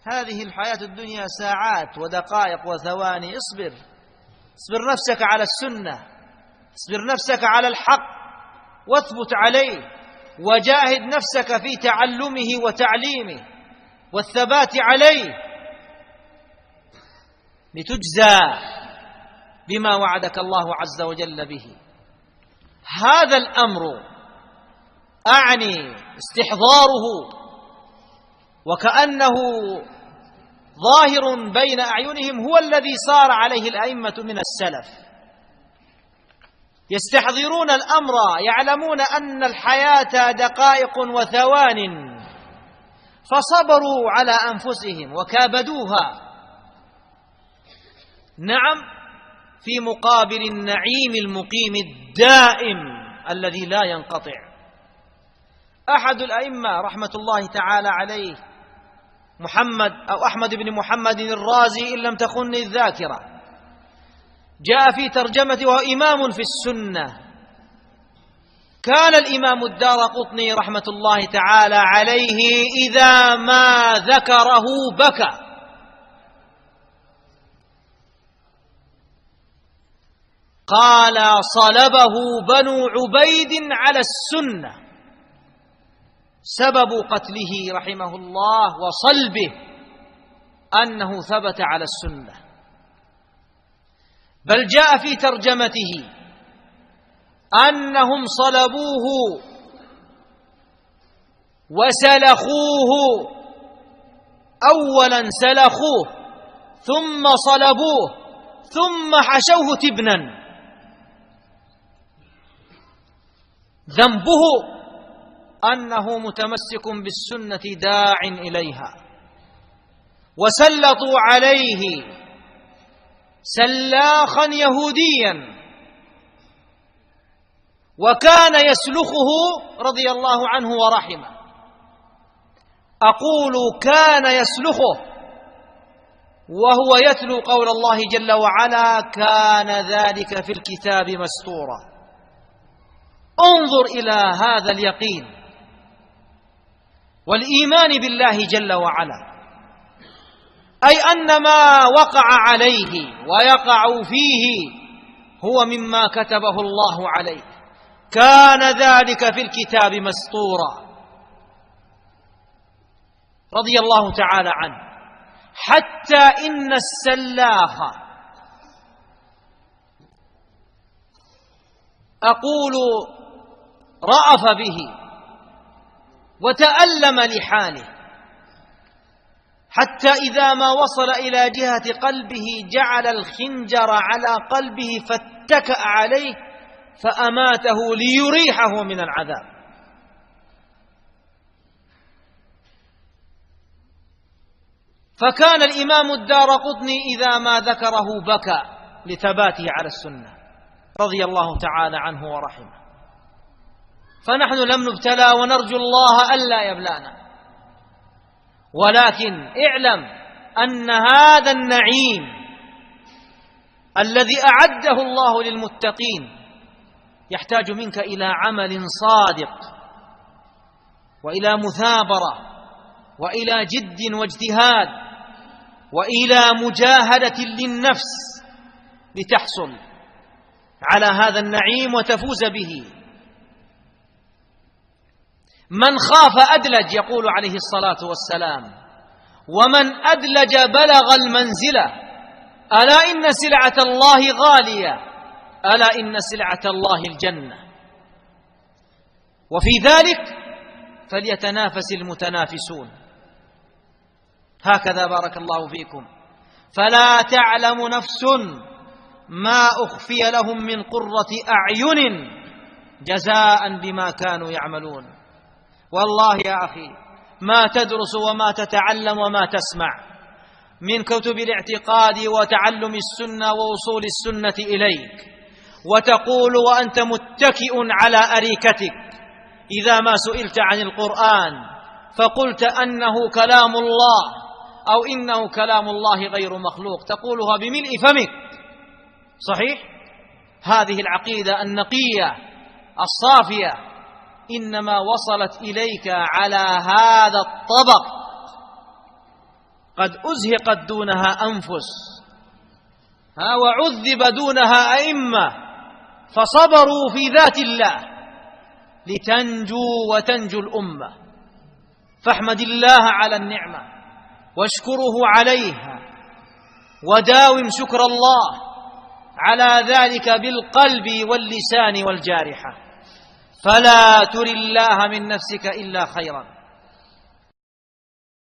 هذه الحياة الدنيا ساعات ودقائق وثواني. اصبر نفسك على السنة، اصبر نفسك على الحق واثبت عليه، وجاهد نفسك في تعلمه وتعليمه والثبات عليه لتجزى بما وعدك الله عز وجل به. هذا الأمر أعني استحضاره وكأنه ظاهر بين أعينهم، هو الذي صار عليه الأئمة من السلف، يستحضرون الأمر، يعلمون أن الحياة دقائق وثوان، فصبروا على أنفسهم وكابدوها، نعم، في مقابل النعيم المقيم الدائم الذي لا ينقطع. أحد الأئمة رحمة الله تعالى عليه محمد أو أحمد بن محمد الرازي إن لم تخن الذاكرة، جاء في ترجمته وهو إمام في السنة. كان الإمام الدارقطني رحمة الله تعالى عليه إذا ما ذكره بكى، قال صلبه بنو عبيد على السنة، سبب قتله رحمه الله وصلبه أنه ثبت على السنة. بل جاء في ترجمته أنهم صلبوه وسلخوه، أولا سلخوه ثم صلبوه ثم حشوه تبنا. ذنبه أنه متمسك بالسنة داع إليها، وسلطوا عليه سلاخا يهوديا، وكان يسلخه رضي الله عنه ورحمه. أقول كان يسلخه وهو يتلو قول الله جل وعلا: كان ذلك في الكتاب مسطورا. انظر إلى هذا اليقين والإيمان بالله جل وعلا، أي أن ما وقع عليه ويقع فيه هو مما كتبه الله عليه، كان ذلك في الكتاب مسطورا رضي الله تعالى عنه. حتى إن السلاخ أقول رأف به وتألم لحاله، حتى إذا ما وصل إلى جهة قلبه جعل الخنجر على قلبه فاتكأ عليه فأماته ليريحه من العذاب. فكان الإمام الدارقطني إذا ما ذكره بكى لثباته على السنة رضي الله تعالى عنه ورحمه. فنحن لم نبتلى ونرجو الله ألا يبلانا، ولكن اعلم أن هذا النعيم الذي أعده الله للمتقين يحتاج منك إلى عمل صادق وإلى مثابرة وإلى جد واجتهاد وإلى مجاهدة للنفس لتحصل على هذا النعيم وتفوز به. من خاف أدلج يقول عليه الصلاة والسلام، ومن أدلج بلغ المنزلة. ألا إن سلعة الله غالية، ألا إن سلعة الله الجنة، وفي ذلك فليتنافس المتنافسون. هكذا بارك الله فيكم. فلا تعلم نفس ما أخفي لهم من قرة أعين جزاء بما كانوا يعملون. والله يا أخي ما تدرس وما تتعلم وما تسمع من كتب الاعتقاد وتعلم السنة ووصول السنة إليك، وتقول وأنت متكئ على أريكتك إذا ما سئلت عن القرآن فقلت أنه كلام الله أو إنه كلام الله غير مخلوق، تقولها بملء فمك، صحيح؟ هذه العقيدة النقية الصافية إنما وصلت إليك على هذا الطبق قد أزهقت دونها أنفس وعذب دونها أئمة فصبروا في ذات الله لتنجو وتنجو الأمة. فاحمد الله على النعمة واشكره عليها، وداوم شكر الله على ذلك بالقلب واللسان والجارحة، فلا تر الله من نفسك إلا خيرا.